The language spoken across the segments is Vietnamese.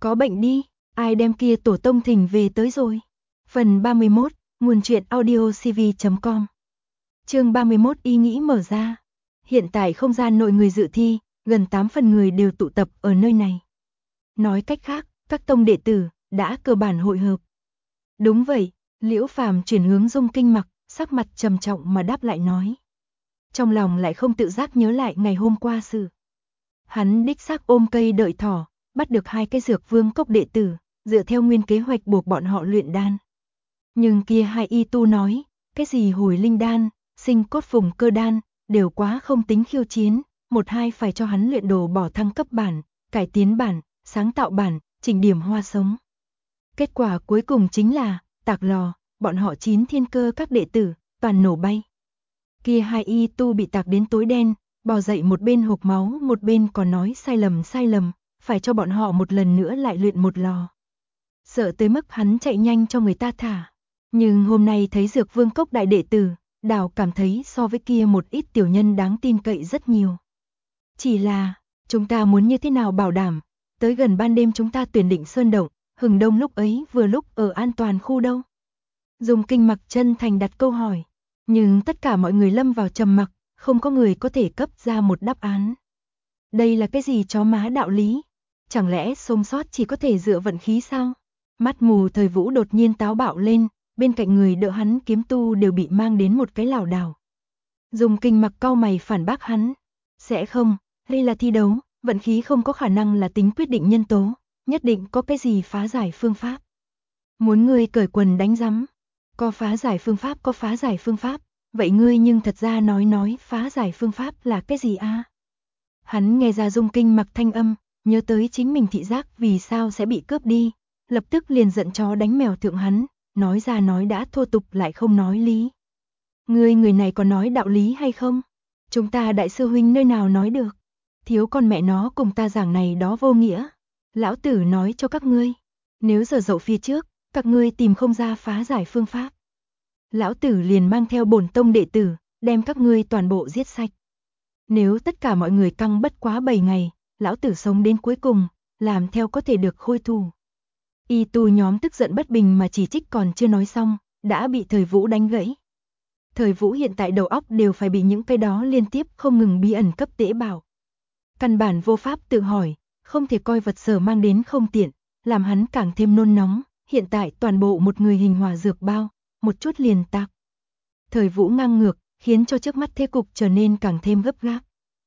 Có bệnh đi, ai đem kia tổ tông thỉnh về tới rồi. Phần 31, nguồn truyện audiocv.com. Chương 31 ý nghĩ mở ra. Hiện tại không gian nội người dự thi, gần 8 phần người đều tụ tập ở nơi này. Nói cách khác, các tông đệ tử đã cơ bản hội hợp. Đúng vậy, Liễu Phàm chuyển hướng Dung Kinh Mặc, sắc mặt trầm trọng mà đáp lại nói. Trong lòng lại không tự giác nhớ lại ngày hôm qua sự. Hắn đích xác ôm cây đợi thỏ, bắt được 2 cái dược vương cốc đệ tử, dựa theo nguyên kế hoạch buộc bọn họ luyện đan. Nhưng kia 2 y tu nói, cái gì hồi linh đan, sinh cốt phùng cơ đan, đều quá không tính khiêu chiến, 1-2 phải cho hắn luyện đồ bỏ thăng cấp bản, cải tiến bản, sáng tạo bản, chỉnh điểm hoa sống. Kết quả cuối cùng chính là, tạc lò, bọn họ 9 thiên cơ các đệ tử, toàn nổ bay. Kia 2 y tu bị tạc đến tối đen, bò dậy một bên hộc máu, một bên còn nói sai lầm, phải cho bọn họ một lần nữa lại luyện một lò. Sợ tới mức hắn chạy nhanh cho người ta thả. Nhưng hôm nay thấy Dược Vương Cốc đại đệ tử, đảo cảm thấy so với kia một ít tiểu nhân đáng tin cậy rất nhiều. Chỉ là, chúng ta muốn như thế nào bảo đảm, tới gần ban đêm chúng ta tuyển định sơn động, hừng đông lúc ấy vừa lúc ở an toàn khu đâu. Dung Kinh Mặc chân thành đặt câu hỏi, nhưng tất cả mọi người lâm vào trầm mặc, không có người có thể cấp ra một đáp án. Đây là cái gì chó má đạo lý? Chẳng lẽ sống sót chỉ có thể dựa vận khí sao? Mắt mù Thời Vũ đột nhiên táo bạo lên, bên cạnh người đỡ hắn kiếm tu đều bị mang đến một cái lảo đảo. Dung Kinh Mặc cau mày phản bác hắn, sẽ không, đây là thi đấu, vận khí không có khả năng là tính quyết định nhân tố, nhất định có cái gì phá giải phương pháp. Muốn ngươi cởi quần đánh rắm, có phá giải phương pháp, vậy ngươi nhưng thật ra nói phá giải phương pháp là cái gì a? Hắn nghe ra Dung Kinh Mặc thanh âm, nhớ tới chính mình thị giác vì sao sẽ bị cướp đi, lập tức liền giận chó đánh mèo thượng hắn, nói ra nói đã thô tục lại không nói lý. Ngươi người này có nói đạo lý hay không? Chúng ta đại sư huynh nơi nào nói được? Thiếu con mẹ nó cùng ta giảng này đó vô nghĩa. Lão tử nói cho các ngươi, nếu giờ dậu phía trước, các ngươi tìm không ra phá giải phương pháp. Lão tử liền mang theo bổn tông đệ tử, đem các ngươi toàn bộ giết sạch. Nếu tất cả mọi người căng bất quá 7 ngày, lão tử sống đến cuối cùng, làm theo có thể được khôi thủ. Y tu nhóm tức giận bất bình mà chỉ trích còn chưa nói xong, đã bị Thời Vũ đánh gãy. Thời Vũ hiện tại đầu óc đều phải bị những cái đó liên tiếp không ngừng bí ẩn cấp tế bào. Căn bản vô pháp tự hỏi, không thể coi vật sở mang đến không tiện, làm hắn càng thêm nôn nóng, hiện tại toàn bộ một người hình hỏa dược bao, một chút liền tạc. Thời Vũ ngang ngược, khiến cho trước mắt thế cục trở nên càng thêm gấp gáp.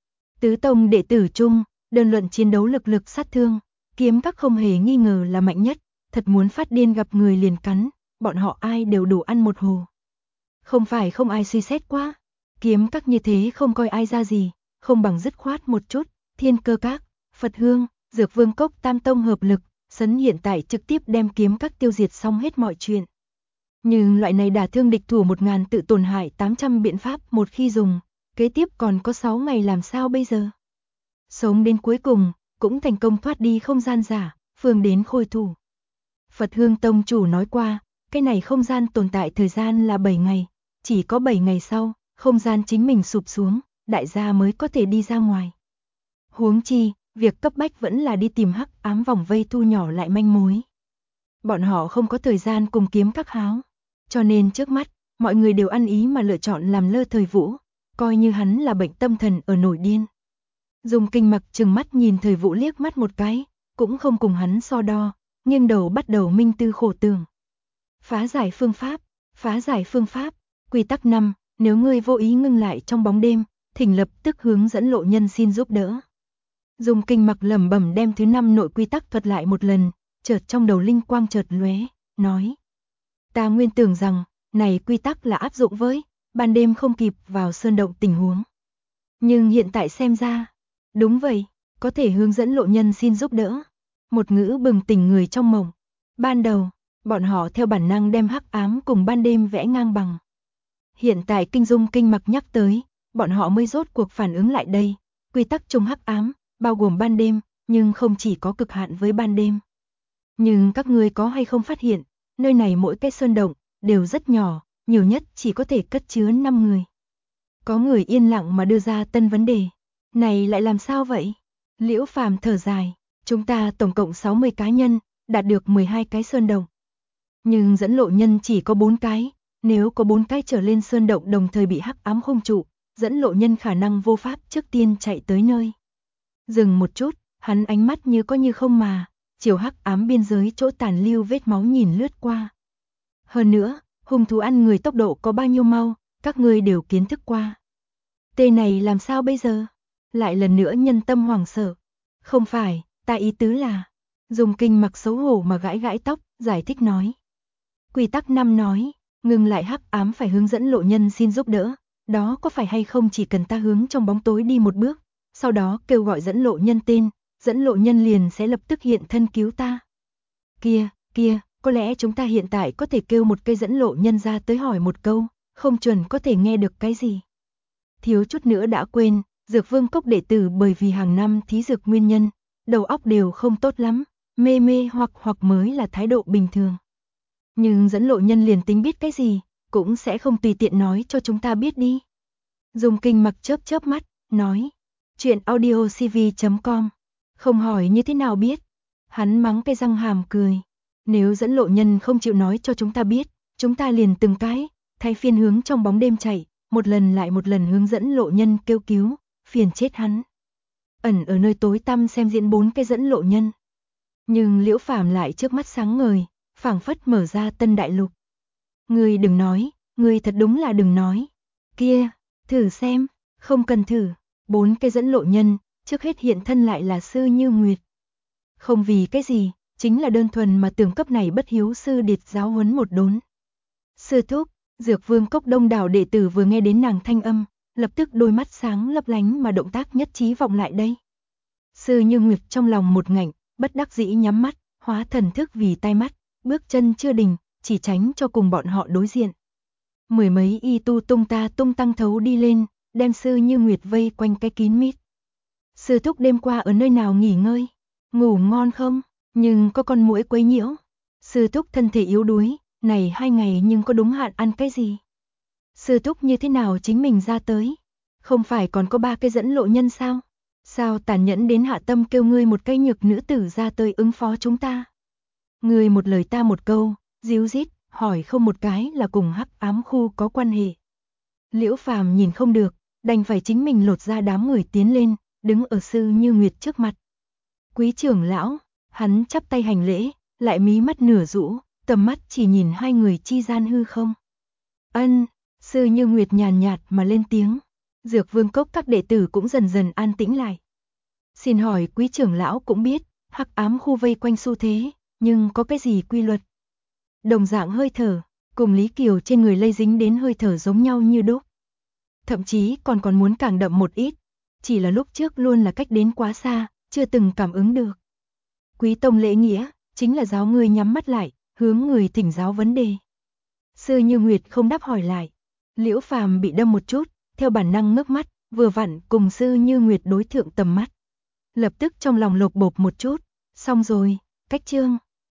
Tứ tông đệ tử chung, đơn luận chiến đấu lực sát thương, kiếm các không hề nghi ngờ là mạnh nhất, thật muốn phát điên gặp người liền cắn, bọn họ ai đều đủ ăn một hồ. Không phải không ai suy xét quá, kiếm các như thế không coi ai ra gì, không bằng dứt khoát một chút, Thiên Cơ Các, Phật Hương, Dược Vương Cốc tam tông hợp lực, sấn hiện tại trực tiếp đem kiếm các tiêu diệt xong hết mọi chuyện. Nhưng loại này đả thương địch thủ 1000 tự tổn hại 800 biện pháp một khi dùng, kế tiếp còn có 6 ngày làm sao bây giờ? Sống đến cuối cùng, cũng thành công thoát đi không gian giả, phương đến khôi thủ. Phật Hương tông chủ nói qua, cái này không gian tồn tại thời gian là 7 ngày, chỉ có 7 ngày sau, không gian chính mình sụp xuống, đại gia mới có thể đi ra ngoài. Huống chi, việc cấp bách vẫn là đi tìm hắc ám vòng vây thu nhỏ lại manh mối. Bọn họ không có thời gian cùng kiếm các háo, cho nên trước mắt, mọi người đều ăn ý mà lựa chọn làm lơ Thời Vũ, coi như hắn là bệnh tâm thần ở nổi điên. Dung Kinh Mặc trừng mắt nhìn Thời Vũ liếc mắt một cái, cũng không cùng hắn so đo, nghiêng đầu bắt đầu minh tư khổ tưởng. Phá giải phương pháp, quy tắc 5, nếu ngươi vô ý ngưng lại trong bóng đêm, thỉnh lập tức hướng dẫn lộ nhân xin giúp đỡ. Dung Kinh Mặc lẩm bẩm đem thứ 5 nội quy tắc thuật lại một lần, chợt trong đầu linh quang chợt lóe, nói: ta nguyên tưởng rằng, này quy tắc là áp dụng với ban đêm không kịp vào sơn động tình huống. Nhưng hiện tại xem ra, đúng vậy, có thể hướng dẫn lộ nhân xin giúp đỡ. Một ngữ bừng tỉnh người trong mộng. Ban đầu, bọn họ theo bản năng đem hắc ám cùng ban đêm vẽ ngang bằng. Hiện tại Dung Kinh Mặc nhắc tới, bọn họ mới rốt cuộc phản ứng lại đây. Quy tắc chung hắc ám, bao gồm ban đêm, nhưng không chỉ có cực hạn với ban đêm. Nhưng các ngươi có hay không phát hiện, nơi này mỗi cái sơn động, đều rất nhỏ, nhiều nhất chỉ có thể cất chứa 5 người. Có người yên lặng mà đưa ra tân vấn đề. Này lại làm sao vậy? Liễu Phàm thở dài, Chúng ta tổng cộng 60 cá nhân, đạt được 12 cái sơn động. Nhưng dẫn lộ nhân chỉ có 4 cái, nếu có 4 cái trở lên sơn động đồng thời bị hắc ám khung trụ, dẫn lộ nhân khả năng vô pháp trước tiên chạy tới nơi. Dừng một chút, hắn ánh mắt như có như không mà, chiều hắc ám biên giới chỗ tàn lưu vết máu nhìn lướt qua. Hơn nữa, hung thú ăn người tốc độ có bao nhiêu mau, các ngươi đều kiến thức qua. Tên này làm sao bây giờ? Lại lần nữa nhân tâm hoảng sợ. Không phải, ta ý tứ là. Dùng Kinh mặc xấu hổ mà gãi gãi tóc, giải thích nói. Quy tắc 5 nói, ngừng lại hắc ám phải hướng dẫn lộ nhân xin giúp đỡ. Đó có phải hay không chỉ cần ta hướng trong bóng tối đi một bước, sau đó kêu gọi dẫn lộ nhân tên, dẫn lộ nhân liền sẽ lập tức hiện thân cứu ta. Kia, có lẽ chúng ta hiện tại có thể kêu một cây dẫn lộ nhân ra tới hỏi một câu, không chuẩn có thể nghe được cái gì. Thiếu chút nữa đã quên, Dược Vương Cốc đệ tử bởi vì hàng năm thí dược nguyên nhân, đầu óc đều không tốt lắm, mê hoặc mới là thái độ bình thường. Nhưng dẫn lộ nhân liền tính biết cái gì, cũng sẽ không tùy tiện nói cho chúng ta biết đi. Dùng Kinh mặc chớp mắt, nói, chuyện audiocv.com, không hỏi như thế nào biết. Hắn mắng cái răng hàm cười, nếu dẫn lộ nhân không chịu nói cho chúng ta biết, chúng ta liền từng cái, thay phiên hướng trong bóng đêm chạy, một lần lại một lần hướng dẫn lộ nhân kêu cứu, phiền chết hắn. Ẩn ở nơi tối tăm xem diễn 4 cái dẫn lộ nhân. Nhưng Liễu Phàm lại trước mắt sáng ngời, phảng phất mở ra tân đại lục. Ngươi đừng nói, ngươi thật đúng là đừng nói. Kia, thử xem, không cần thử, 4 cái dẫn lộ nhân, trước hết hiện thân lại là Sư Như Nguyệt. Không vì cái gì, chính là đơn thuần mà tưởng cấp này bất hiếu sư điệt giáo huấn một đốn. Sư thúc, Dược Vương Cốc đông đảo đệ tử vừa nghe đến nàng thanh âm, lập tức đôi mắt sáng lấp lánh mà động tác nhất trí vọng lại đây. Sư Như Nguyệt trong lòng một ngạnh, bất đắc dĩ nhắm mắt, hóa thần thức vì tai mắt, bước chân chưa đình, chỉ tránh cho cùng bọn họ đối diện. Mười mấy y tu tung ta tung tăng thấu đi lên, đem Sư Như Nguyệt vây quanh cái kín mít. Sư thúc đêm qua ở nơi nào nghỉ ngơi? Ngủ ngon không? Nhưng có con muỗi quấy nhiễu. Sư thúc thân thể yếu đuối, này 2 ngày nhưng có đúng hạn ăn cái gì? Sư thúc như thế nào chính mình ra tới? Không phải còn có 3 cái dẫn lộ nhân sao? Sao tàn nhẫn đến hạ tâm kêu ngươi một cái nhược nữ tử ra tới ứng phó chúng ta? Ngươi một lời ta một câu, díu dít, hỏi không một cái là cùng hắc ám khu có quan hệ. Liễu Phàm nhìn không được, đành phải chính mình lột ra đám người tiến lên, đứng ở Sư Như Nguyệt trước mặt. Quý trưởng lão, hắn chắp tay hành lễ, lại mí mắt nửa rũ, tầm mắt chỉ nhìn 2 người chi gian hư không. Ân, Sư Như Nguyệt nhàn nhạt mà lên tiếng. Dược Vương Cốc các đệ tử cũng dần dần an tĩnh lại. Xin hỏi quý trưởng lão cũng biết, hắc ám khu vây quanh xu thế, nhưng có cái gì quy luật? Đồng dạng hơi thở, cùng Lý Kiều trên người lây dính đến hơi thở giống nhau như đúc. Thậm chí còn muốn càng đậm một ít, chỉ là lúc trước luôn là cách đến quá xa, chưa từng cảm ứng được. Quý tông lễ nghĩa, chính là giáo người nhắm mắt lại, hướng người thỉnh giáo vấn đề. Sư Như Nguyệt không đáp hỏi lại. Liễu Phàm bị đâm một chút, theo bản năng ngước mắt, vừa vặn cùng Sư Như Nguyệt đối thượng tầm mắt. Lập tức trong lòng lột bột một chút, xong rồi, cách chương.